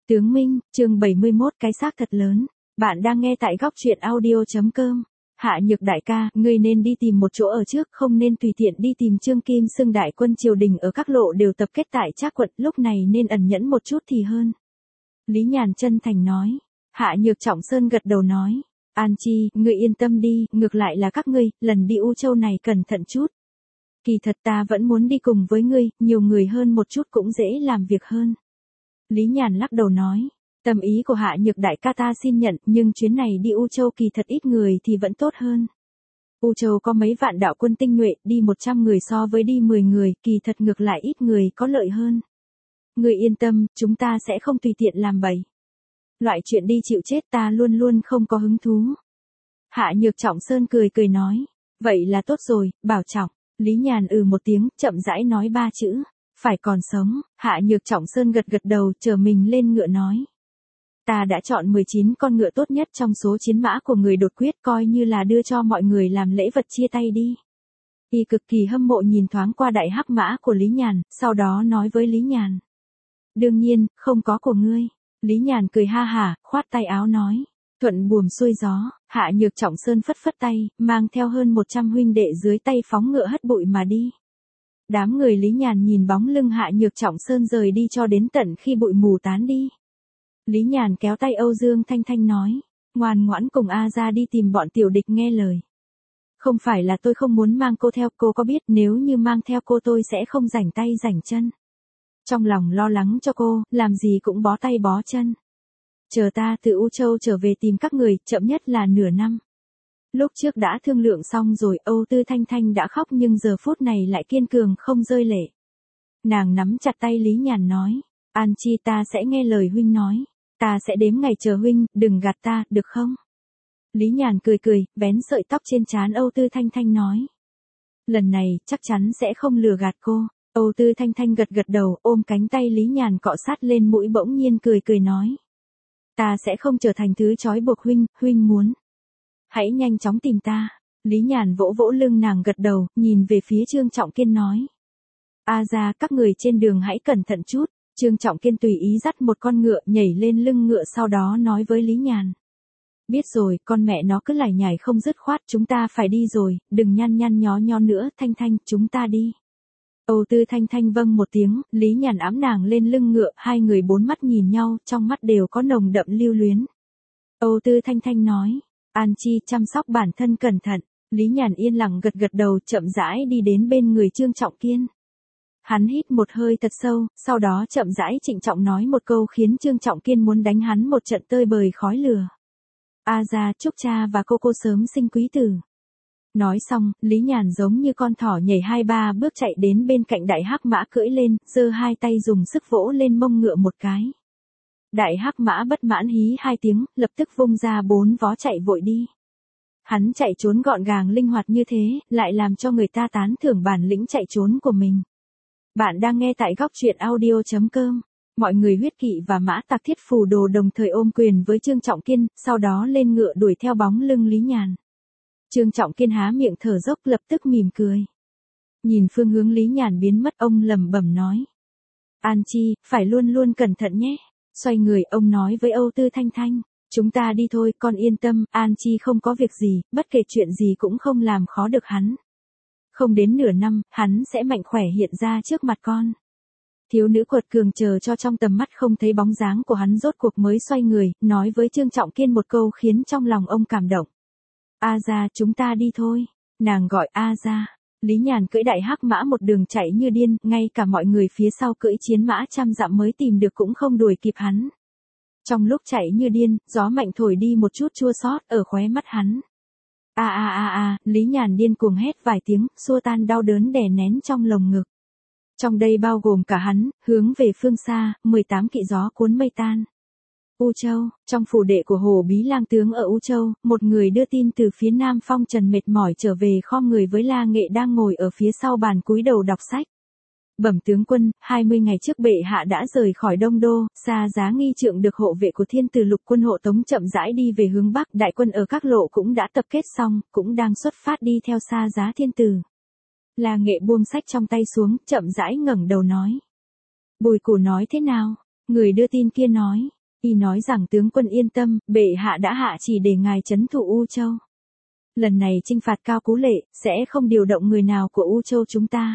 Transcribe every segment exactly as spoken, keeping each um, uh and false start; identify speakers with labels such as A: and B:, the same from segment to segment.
A: Tướng Minh, chương bảy mươi mốt cái xác thật lớn. Bạn đang nghe tại góc truyện audio chấm com. Hạ Nhược đại ca, ngươi nên đi tìm một chỗ ở trước, không nên tùy tiện đi tìm Trương Kim Xưng đại quân triều đình ở các lộ đều tập kết tại Trác quận, lúc này nên ẩn nhẫn một chút thì hơn. Lý Nhàn chân thành nói. Hạ Nhược Trọng Sơn gật đầu nói. An Chi, ngươi yên tâm đi, ngược lại là các ngươi, lần đi U Châu này cẩn thận chút. Kỳ thật ta vẫn muốn đi cùng với ngươi, nhiều người hơn một chút cũng dễ làm việc hơn. Lý Nhàn lắc đầu nói, tâm ý của Hạ Nhược đại ca ta xin nhận, nhưng chuyến này đi U Châu kỳ thật ít người thì vẫn tốt hơn. U Châu có mấy vạn đạo quân tinh nhuệ, đi một trăm người so với đi mười người, kỳ thật ngược lại ít người có lợi hơn. Ngươi yên tâm, chúng ta sẽ không tùy tiện làm bậy. Loại chuyện đi chịu chết ta luôn luôn không có hứng thú. Hạ Nhược Trọng Sơn cười cười nói, vậy là tốt rồi, bảo trọng. Lý Nhàn ừ một tiếng, chậm rãi nói ba chữ. Phải còn sống. Hạ Nhược Trọng Sơn gật gật đầu, chờ mình lên ngựa nói. Ta đã chọn mười chín con ngựa tốt nhất trong số chiến mã của người đột quyết, coi như là đưa cho mọi người làm lễ vật chia tay đi. Y cực kỳ hâm mộ nhìn thoáng qua đại hắc mã của Lý Nhàn, sau đó nói với Lý Nhàn. Đương nhiên, không có của ngươi. Lý Nhàn cười ha hả, khoát tay áo nói. Thuận buồm xuôi gió. Hạ Nhược Trọng Sơn phất phất tay, mang theo hơn một trăm huynh đệ dưới tay phóng ngựa hất bụi mà đi. Đám người Lý Nhàn nhìn bóng lưng Hạ Nhược Trọng Sơn rời đi cho đến tận khi bụi mù tán đi. Lý Nhàn kéo tay Âu Dương Thanh Thanh nói, ngoan ngoãn cùng A ra đi tìm bọn tiểu địch nghe lời. Không phải là tôi không muốn mang cô theo, cô có biết nếu như mang theo cô tôi sẽ không rảnh tay rảnh chân. Trong lòng lo lắng cho cô, làm gì cũng bó tay bó chân. Chờ ta từ U Châu trở về tìm các người, chậm nhất là nửa năm. Lúc trước đã thương lượng xong rồi, Âu Tư Thanh Thanh đã khóc nhưng giờ phút này lại kiên cường không rơi lệ. Nàng nắm chặt tay Lý Nhàn nói, An Chi ta sẽ nghe lời huynh nói, ta sẽ đếm ngày chờ huynh, đừng gạt ta, được không? Lý Nhàn cười cười, vén sợi tóc trên trán Âu Tư Thanh Thanh nói. Lần này, chắc chắn sẽ không lừa gạt cô. Âu Tư Thanh Thanh gật gật đầu, ôm cánh tay Lý Nhàn cọ sát lên mũi bỗng nhiên cười cười nói. Ta sẽ không trở thành thứ trói buộc huynh, huynh muốn. Hãy nhanh chóng tìm ta. Lý Nhàn vỗ vỗ lưng nàng gật đầu, nhìn về phía Trương Trọng Kiên nói. A ra, các người trên đường hãy cẩn thận chút. Trương Trọng Kiên tùy ý dắt một con ngựa nhảy lên lưng ngựa sau đó nói với Lý Nhàn. Biết rồi, con mẹ nó cứ lải nhải không dứt khoát, chúng ta phải đi rồi, đừng nhăn nhăn nhó nhó nữa, Thanh Thanh, chúng ta đi. Âu Tư Thanh Thanh vâng một tiếng, Lý Nhàn ẵm nàng lên lưng ngựa, hai người bốn mắt nhìn nhau, trong mắt đều có nồng đậm lưu luyến. Âu Tư Thanh Thanh nói. An Chi chăm sóc bản thân cẩn thận. Lý Nhàn yên lặng gật gật đầu, chậm rãi đi đến bên người Trương Trọng Kiên. Hắn hít một hơi thật sâu, sau đó chậm rãi trịnh trọng nói một câu khiến Trương Trọng Kiên muốn đánh hắn một trận tơi bời khói lửa. A ra, chúc cha và cô cô sớm sinh quý tử. Nói xong, Lý Nhàn giống như con thỏ nhảy hai ba bước chạy đến bên cạnh đại hắc mã cưỡi lên, giơ hai tay dùng sức vỗ lên mông ngựa một cái. Đại hắc mã bất mãn hí hai tiếng, lập tức vung ra bốn vó chạy vội đi. Hắn chạy trốn gọn gàng linh hoạt như thế, lại làm cho người ta tán thưởng bản lĩnh chạy trốn của mình. Bạn đang nghe tại góc truyện audio chấm com. Mọi người huyết kỵ và mã tặc thiết phù đồ đồng thời ôm quyền với Trương Trọng Kiên, sau đó lên ngựa đuổi theo bóng lưng Lý Nhàn. Trương Trọng Kiên há miệng thở dốc lập tức mỉm cười. Nhìn phương hướng Lý Nhàn biến mất ông lẩm bẩm nói. An Chi, phải luôn luôn cẩn thận nhé. Xoay người ông nói với Âu Tư Thanh Thanh. Chúng ta đi thôi, con yên tâm, An Chi không có việc gì, bất kể chuyện gì cũng không làm khó được hắn. Không đến nửa năm, hắn sẽ mạnh khỏe hiện ra trước mặt con. Thiếu nữ quật cường chờ cho trong tầm mắt không thấy bóng dáng của hắn rốt cuộc mới xoay người, nói với Trương Trọng Kiên một câu khiến trong lòng ông cảm động. A ra, chúng ta đi thôi. Nàng gọi A ra. Lý Nhàn cưỡi đại hắc mã một đường chạy như điên, ngay cả mọi người phía sau cưỡi chiến mã trăm dặm mới tìm được cũng không đuổi kịp hắn. Trong lúc chạy như điên, gió mạnh thổi đi một chút chua xót ở khóe mắt hắn. A a a a, Lý Nhàn điên cuồng hét vài tiếng, xua tan đau đớn đè nén trong lồng ngực. Trong đây bao gồm cả hắn, hướng về phương xa, mười tám kỵ gió cuốn mây tan. U Châu, trong phủ đệ của Hồ Bí Lang tướng ở U Châu, một người đưa tin từ phía Nam Phong Trần mệt mỏi trở về khom người với La Nghệ đang ngồi ở phía sau bàn cúi đầu đọc sách. Bẩm tướng quân, hai mươi ngày trước bệ hạ đã rời khỏi Đông Đô, Sa Giá nghi trượng được hộ vệ của Thiên Tử Lục quân hộ tống chậm rãi đi về hướng Bắc, đại quân ở các lộ cũng đã tập kết xong, cũng đang xuất phát đi theo Sa Giá Thiên Tử. La Nghệ buông sách trong tay xuống, chậm rãi ngẩng đầu nói. Bùi Củ nói thế nào? Người đưa tin kia nói, Y nói rằng tướng quân yên tâm, bệ hạ đã hạ chỉ để ngài trấn thủ U Châu. Lần này chinh phạt Cao Cú Lệ, sẽ không điều động người nào của U Châu chúng ta.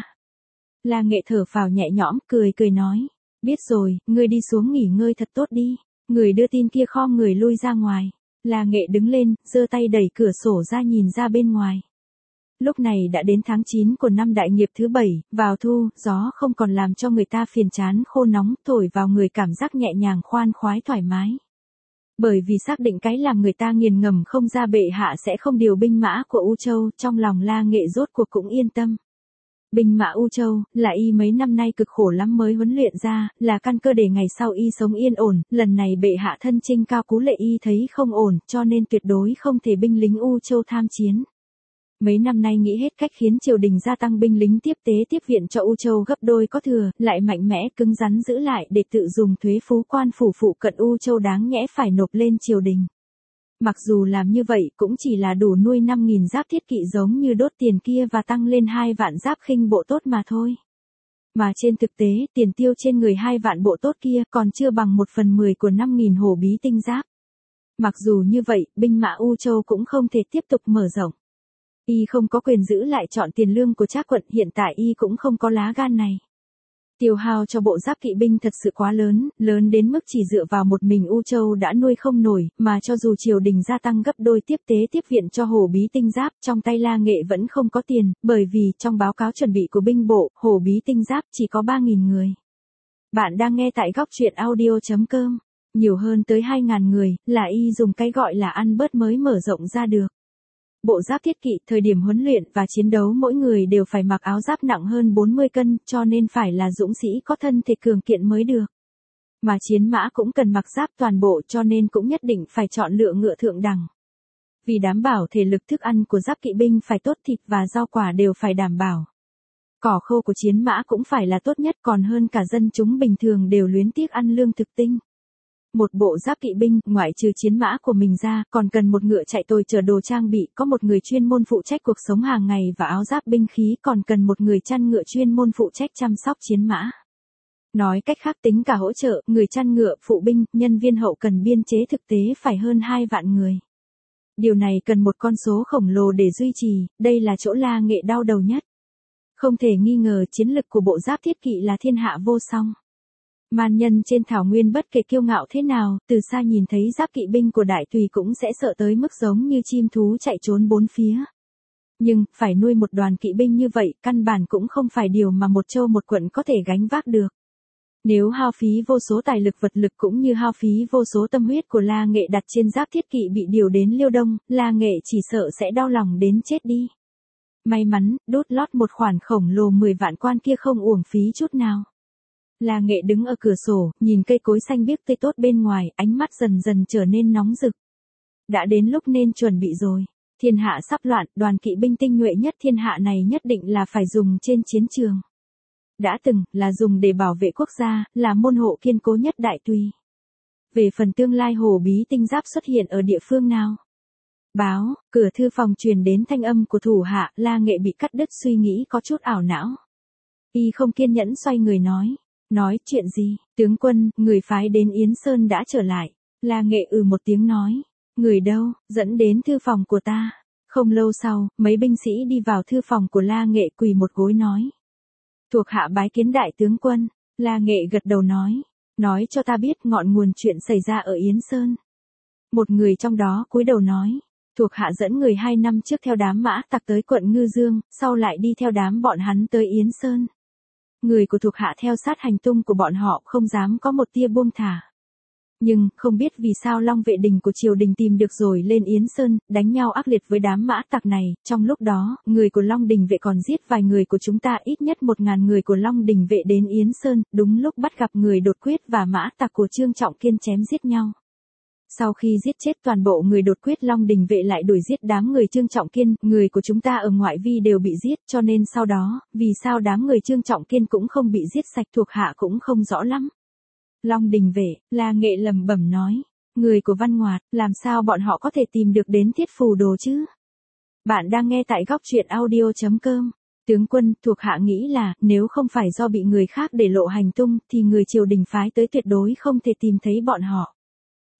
A: La Nghệ thở phào nhẹ nhõm, cười cười nói. Biết rồi, ngươi đi xuống nghỉ ngơi thật tốt đi. Người đưa tin kia khom người lui ra ngoài. La Nghệ đứng lên, giơ tay đẩy cửa sổ ra nhìn ra bên ngoài. Lúc này đã đến tháng chín của năm đại nghiệp thứ bảy, vào thu, gió không còn làm cho người ta phiền chán khô nóng, thổi vào người cảm giác nhẹ nhàng khoan khoái thoải mái. Bởi vì xác định cái làm người ta nghiền ngầm không ra bệ hạ sẽ không điều binh mã của U Châu, trong lòng La Nghệ rốt cuộc cũng yên tâm. Binh mã U Châu, là y mấy năm nay cực khổ lắm mới huấn luyện ra, là căn cơ để ngày sau y sống yên ổn, lần này bệ hạ thân chinh Cao Cú Lệ y thấy không ổn, cho nên tuyệt đối không thể binh lính U Châu tham chiến. Mấy năm nay nghĩ hết cách khiến triều đình gia tăng binh lính tiếp tế tiếp viện cho U Châu gấp đôi có thừa, lại mạnh mẽ cứng rắn giữ lại để tự dùng thuế phú quan phủ phụ cận U Châu đáng nhẽ phải nộp lên triều đình. Mặc dù làm như vậy cũng chỉ là đủ nuôi năm nghìn giáp thiết kỵ giống như đốt tiền kia và tăng lên hai vạn giáp khinh bộ tốt mà thôi. Mà trên thực tế, tiền tiêu trên người hai vạn bộ tốt kia còn chưa bằng một phần mười của năm nghìn hổ bí tinh giáp. Mặc dù như vậy, binh mã U Châu cũng không thể tiếp tục mở rộng. Y không có quyền giữ lại chọn tiền lương của Trác quận, hiện tại Y cũng không có lá gan này. Tiêu hao cho bộ giáp kỵ binh thật sự quá lớn, lớn đến mức chỉ dựa vào một mình U Châu đã nuôi không nổi, mà cho dù triều đình gia tăng gấp đôi tiếp tế tiếp viện cho hổ bí tinh giáp, trong tay La Nghệ vẫn không có tiền, bởi vì trong báo cáo chuẩn bị của binh bộ, hổ bí tinh giáp chỉ có ba nghìn người. Bạn đang nghe tại góc truyện audio chấm com, nhiều hơn tới hai nghìn người, là Y dùng cái gọi là ăn bớt mới mở rộng ra được. Bộ giáp thiết kỵ, thời điểm huấn luyện và chiến đấu mỗi người đều phải mặc áo giáp nặng hơn bốn mươi cân, cho nên phải là dũng sĩ có thân thể cường kiện mới được. Mà chiến mã cũng cần mặc giáp toàn bộ cho nên cũng nhất định phải chọn lựa ngựa thượng đẳng. Vì đảm bảo thể lực thức ăn của giáp kỵ binh phải tốt, thịt và rau quả đều phải đảm bảo. Cỏ khô của chiến mã cũng phải là tốt nhất, còn hơn cả dân chúng bình thường đều luyến tiếc ăn lương thực tinh. Một bộ giáp kỵ binh, ngoại trừ chiến mã của mình ra, còn cần một ngựa chạy tồi chở đồ trang bị, có một người chuyên môn phụ trách cuộc sống hàng ngày và áo giáp binh khí, còn cần một người chăn ngựa chuyên môn phụ trách chăm sóc chiến mã. Nói cách khác tính cả hỗ trợ, người chăn ngựa, phụ binh, nhân viên hậu cần biên chế thực tế phải hơn hai vạn người. Điều này cần một con số khổng lồ để duy trì, đây là chỗ La Nghệ đau đầu nhất. Không thể nghi ngờ chiến lực của bộ giáp thiết kỵ là thiên hạ vô song. Man nhân trên thảo nguyên bất kể kiêu ngạo thế nào, từ xa nhìn thấy giáp kỵ binh của đại tùy cũng sẽ sợ tới mức giống như chim thú chạy trốn bốn phía. Nhưng, phải nuôi một đoàn kỵ binh như vậy, căn bản cũng không phải điều mà một châu một quận có thể gánh vác được. Nếu hao phí vô số tài lực vật lực cũng như hao phí vô số tâm huyết của La Nghệ đặt trên giáp thiết kỵ bị điều đến Liêu Đông, La Nghệ chỉ sợ sẽ đau lòng đến chết đi. May mắn, đốt lót một khoản khổng lồ mười vạn quan kia không uổng phí chút nào. La Nghệ đứng ở cửa sổ, nhìn cây cối xanh biếc tươi tốt bên ngoài, ánh mắt dần dần trở nên nóng rực. Đã đến lúc nên chuẩn bị rồi. Thiên hạ sắp loạn, đoàn kỵ binh tinh nhuệ nhất thiên hạ này nhất định là phải dùng trên chiến trường. Đã từng, là dùng để bảo vệ quốc gia, là môn hộ kiên cố nhất đại tùy. Về phần tương lai hổ bí tinh giáp xuất hiện ở địa phương nào? Báo, cửa thư phòng truyền đến thanh âm của thủ hạ, La Nghệ bị cắt đứt suy nghĩ có chút ảo não. Y không kiên nhẫn xoay người nói. Nói chuyện gì, tướng quân, người phái đến Yến Sơn đã trở lại. La Nghệ ừ một tiếng nói. Người đâu, dẫn đến thư phòng của ta. Không lâu sau, mấy binh sĩ đi vào thư phòng của La Nghệ quỳ một gối nói. Thuộc hạ bái kiến đại tướng quân. La Nghệ gật đầu nói. Nói cho ta biết ngọn nguồn chuyện xảy ra ở Yến Sơn. Một người trong đó cúi đầu nói. Thuộc hạ dẫn người hai năm trước theo đám mã tặc tới quận Ngư Dương, sau lại đi theo đám bọn hắn tới Yến Sơn. Người của thuộc hạ theo sát hành tung của bọn họ, không dám có một tia buông thả. Nhưng, không biết vì sao Long vệ đình của triều đình tìm được rồi lên Yến Sơn, đánh nhau ác liệt với đám mã tặc này. Trong lúc đó, người của Long đình vệ còn giết vài người của chúng ta, ít nhất một ngàn người của Long đình vệ đến Yến Sơn, đúng lúc bắt gặp người đột quyết và mã tặc của Trương Trọng Kiên chém giết nhau. Sau khi giết chết toàn bộ người đột quyết, Long đình vệ lại đuổi giết đám người Trương Trọng Kiên, người của chúng ta ở ngoại vi đều bị giết, cho nên sau đó, vì sao đám người Trương Trọng Kiên cũng không bị giết sạch thuộc hạ cũng không rõ lắm. Long đình vệ, La Nghệ lẩm bẩm nói, người của Văn Ngoạt, làm sao bọn họ có thể tìm được đến Thiết Phù Đồ chứ? Bạn đang nghe tại góc truyện audio chấm com. Tướng quân, thuộc hạ nghĩ là, nếu không phải do bị người khác để lộ hành tung, thì người triều đình phái tới tuyệt đối không thể tìm thấy bọn họ.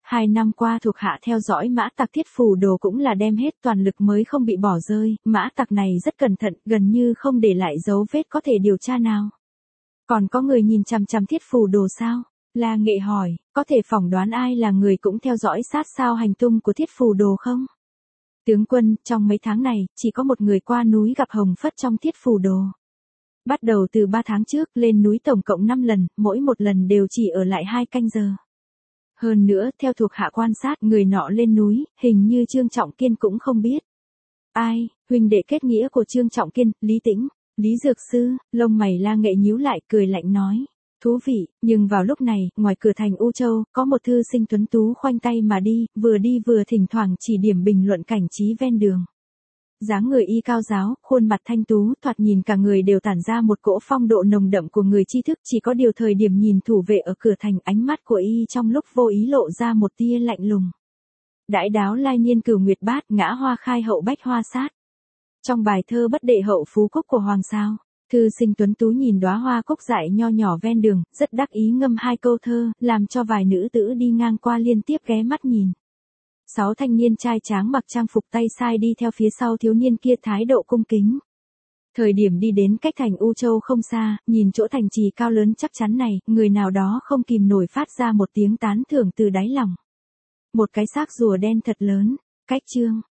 A: Hai năm qua thuộc hạ theo dõi mã tặc Thiết Phù Đồ cũng là đem hết toàn lực mới không bị bỏ rơi, mã tặc này rất cẩn thận, gần như không để lại dấu vết có thể điều tra nào. Còn có người nhìn chằm chằm Thiết Phù Đồ sao? La Nghệ hỏi, có thể phỏng đoán ai là người cũng theo dõi sát sao hành tung của Thiết Phù Đồ không? Tướng quân, trong mấy tháng này, chỉ có một người qua núi gặp Hồng Phất trong Thiết Phù Đồ. Bắt đầu từ ba tháng trước, lên núi tổng cộng năm lần, mỗi một lần đều chỉ ở lại hai canh giờ. Hơn nữa, theo thuộc hạ quan sát, người nọ lên núi, hình như Trương Trọng Kiên cũng không biết. Ai, huynh đệ kết nghĩa của Trương Trọng Kiên, Lý Tĩnh, Lý Dược Sư, lông mày La Nghệ nhíu lại, cười lạnh nói. Thú vị, nhưng vào lúc này, ngoài cửa thành U Châu, có một thư sinh tuấn tú khoanh tay mà đi, vừa đi vừa thỉnh thoảng chỉ điểm bình luận cảnh trí ven đường. Dáng người y cao giáo, khuôn mặt thanh tú, thoạt nhìn cả người đều tản ra một cỗ phong độ nồng đậm của người tri thức, chỉ có điều thời điểm nhìn thủ vệ ở cửa thành, ánh mắt của y trong lúc vô ý lộ ra một tia lạnh lùng. Đãi đáo lai niên cửu nguyệt bát, ngã hoa khai hậu bách hoa sát. Trong bài thơ bất đệ hậu phú cúc của Hoàng Sao, thư sinh tuấn tú nhìn đóa hoa cúc dại nho nhỏ ven đường, rất đắc ý ngâm hai câu thơ, làm cho vài nữ tử đi ngang qua liên tiếp ghé mắt nhìn. Sáu thanh niên trai tráng mặc trang phục tay sai đi theo phía sau thiếu niên kia thái độ cung kính. Thời điểm đi đến cách thành U Châu không xa, nhìn chỗ thành trì cao lớn chắc chắn này, người nào đó không kìm nổi phát ra một tiếng tán thưởng từ đáy lòng. Một cái xác rùa đen thật lớn, cách Trương